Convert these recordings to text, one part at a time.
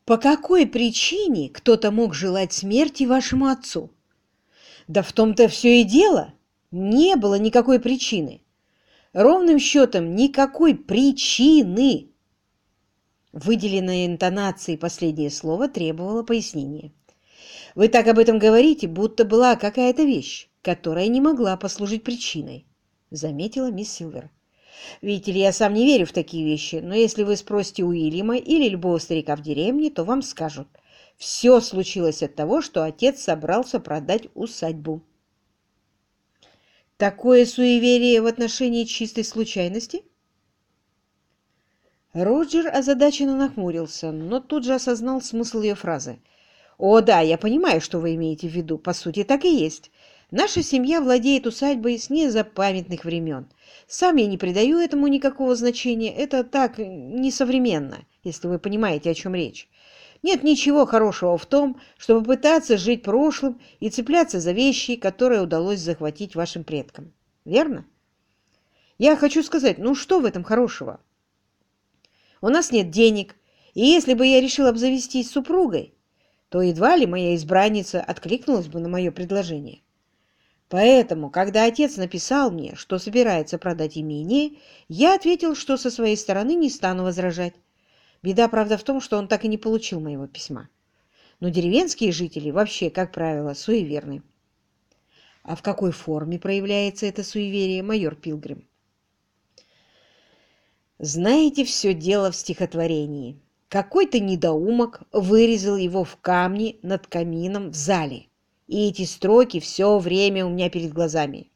По какой причине кто-то мог желать смерти вашему отцу? Да в том-то все и дело. Не было никакой причины. Ровным счетом никакой причины. Выделенной интонацией последнее слово требовало пояснения. Вы так об этом говорите, будто была какая-то вещь, которая не могла послужить причиной, заметила мисс Силвер. Видите ли, я сам не верю в такие вещи, но если вы спросите Уильяма или любого старика в деревне, то вам скажут. Все случилось от того, что отец собрался продать усадьбу. Такое суеверие в отношении чистой случайности? Роджер озадаченно нахмурился, но тут же осознал смысл ее фразы. «О, да, я понимаю, что вы имеете в виду. По сути, так и есть. Наша семья владеет усадьбой с незапамятных времен. Сам я не придаю этому никакого значения. Это так несовременно, если вы понимаете, о чем речь. Нет ничего хорошего в том, чтобы пытаться жить прошлым и цепляться за вещи, которые удалось захватить вашим предкам. Верно? Я хочу сказать, ну что в этом хорошего? У нас нет денег, и если бы я решил обзавестись супругой, то едва ли моя избранница откликнулась бы на мое предложение. Поэтому, когда отец написал мне, что собирается продать имение, я ответил, что со своей стороны не стану возражать. Беда, правда, в том, что он так и не получил моего письма. Но деревенские жители вообще, как правило, суеверны. А в какой форме проявляется это суеверие, майор Пилгрим? Знаете, все дело в стихотворении. Какой-то недоумок вырезал его в камне над камином в зале. И эти строки все время у меня перед глазами.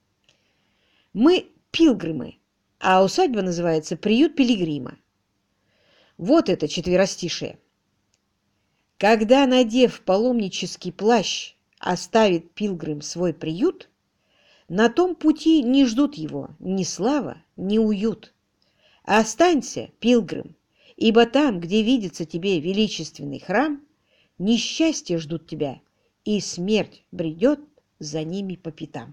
Мы пилгримы, а усадьба называется «Приют пилигрима». Вот это четверостишее. Когда, надев паломнический плащ, оставит пилгрим свой приют, на том пути не ждут его ни слава, ни уют. Останься, пилгрим, ибо там, где видится тебе величественный храм, несчастья ждут тебя, и смерть бредет за ними по пятам.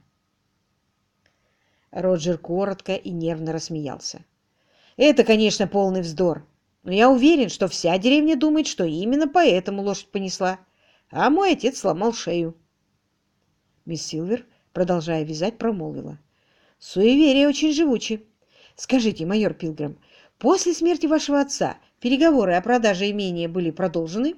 Роджер коротко и нервно рассмеялся. Это, конечно, полный вздор, но я уверен, что вся деревня думает, что именно поэтому лошадь понесла, а мой отец сломал шею. Мисс Силвер, продолжая вязать, промолвила. Суеверие очень живучи. Скажите, майор Пилгрим, после смерти вашего отца переговоры о продаже имения были продолжены?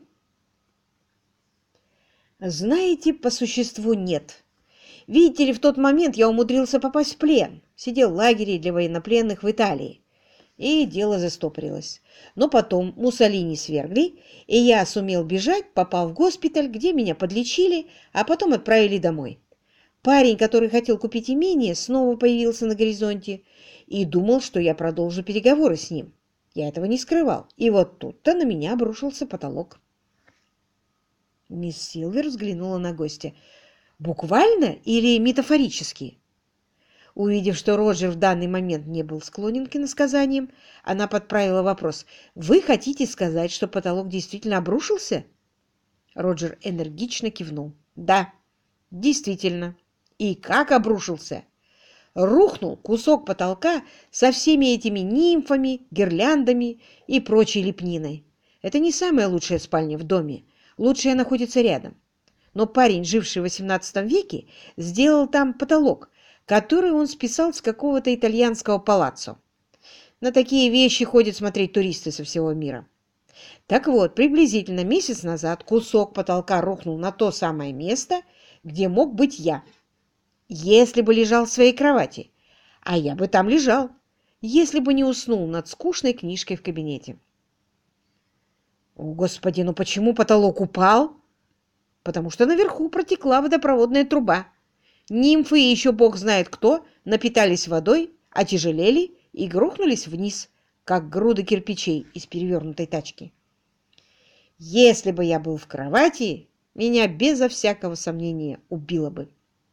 Знаете, по существу нет. Видите ли, в тот момент я умудрился попасть в плен, сидел в лагере для военнопленных в Италии, и дело застопорилось. Но потом Муссолини свергли, и я сумел бежать, попал в госпиталь, где меня подлечили, а потом отправили домой. Парень, который хотел купить имение, снова появился на горизонте и думал, что я продолжу переговоры с ним. Я этого не скрывал, и вот тут-то на меня обрушился потолок. Мисс Силвер взглянула на гостя. «Буквально или метафорически?» Увидев, что Роджер в данный момент не был склонен к иносказаниям, она подправила вопрос. «Вы хотите сказать, что потолок действительно обрушился?» Роджер энергично кивнул. «Да, действительно. И как обрушился?» Рухнул кусок потолка со всеми этими нимфами, гирляндами и прочей лепниной. Это не самая лучшая спальня в доме. Лучшая находится рядом. Но парень, живший в XVIII веке, сделал там потолок, который он списал с какого-то итальянского палаццо. На такие вещи ходят смотреть туристы со всего мира. Так вот, приблизительно месяц назад кусок потолка рухнул на то самое место, где мог быть я, если бы лежал в своей кровати, а я бы там лежал, если бы не уснул над скучной книжкой в кабинете. О, Господи, ну почему потолок упал? Потому что наверху протекла водопроводная труба. Нимфы и еще бог знает кто напитались водой, отяжелели и грохнулись вниз, как груды кирпичей из перевернутой тачки. Если бы я был в кровати, меня безо всякого сомнения убило бы.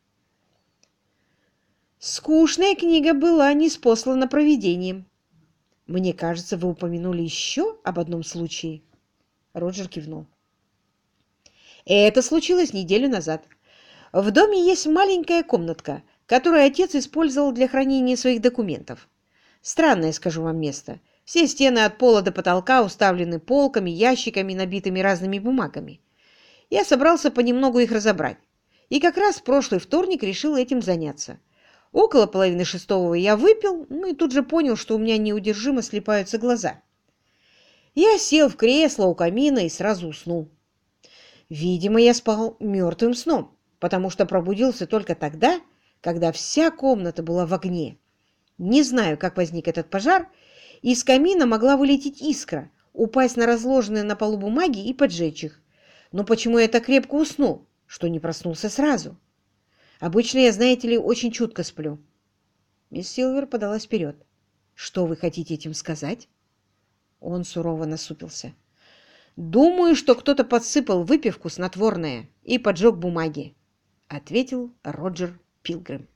Скучная книга была ниспослана провидением. Мне кажется, вы упомянули еще об одном случае. Роджер кивнул. Это случилось неделю назад. В доме есть маленькая комнатка, которую отец использовал для хранения своих документов. Странное, скажу вам, место. Все стены от пола до потолка уставлены полками, ящиками, набитыми разными бумагами. Я собрался понемногу их разобрать. И как раз в прошлый вторник решил этим заняться. Около половины шестого я выпил, ну и тут же понял, что у меня неудержимо слипаются глаза. Я сел в кресло у камина и сразу уснул. Видимо, я спал мертвым сном, потому что пробудился только тогда, когда вся комната была в огне. Не знаю, как возник этот пожар. Из камина могла вылететь искра, упасть на разложенные на полу бумаги и поджечь их. Но почему я так крепко уснул, что не проснулся сразу? Обычно я, знаете ли, очень чутко сплю. Мисс Силвер подалась вперед. Что вы хотите этим сказать? Он сурово насупился. Думаю, что кто-то подсыпал выпивку снотворное и поджег бумаги, ответил Роджер Пилгрим.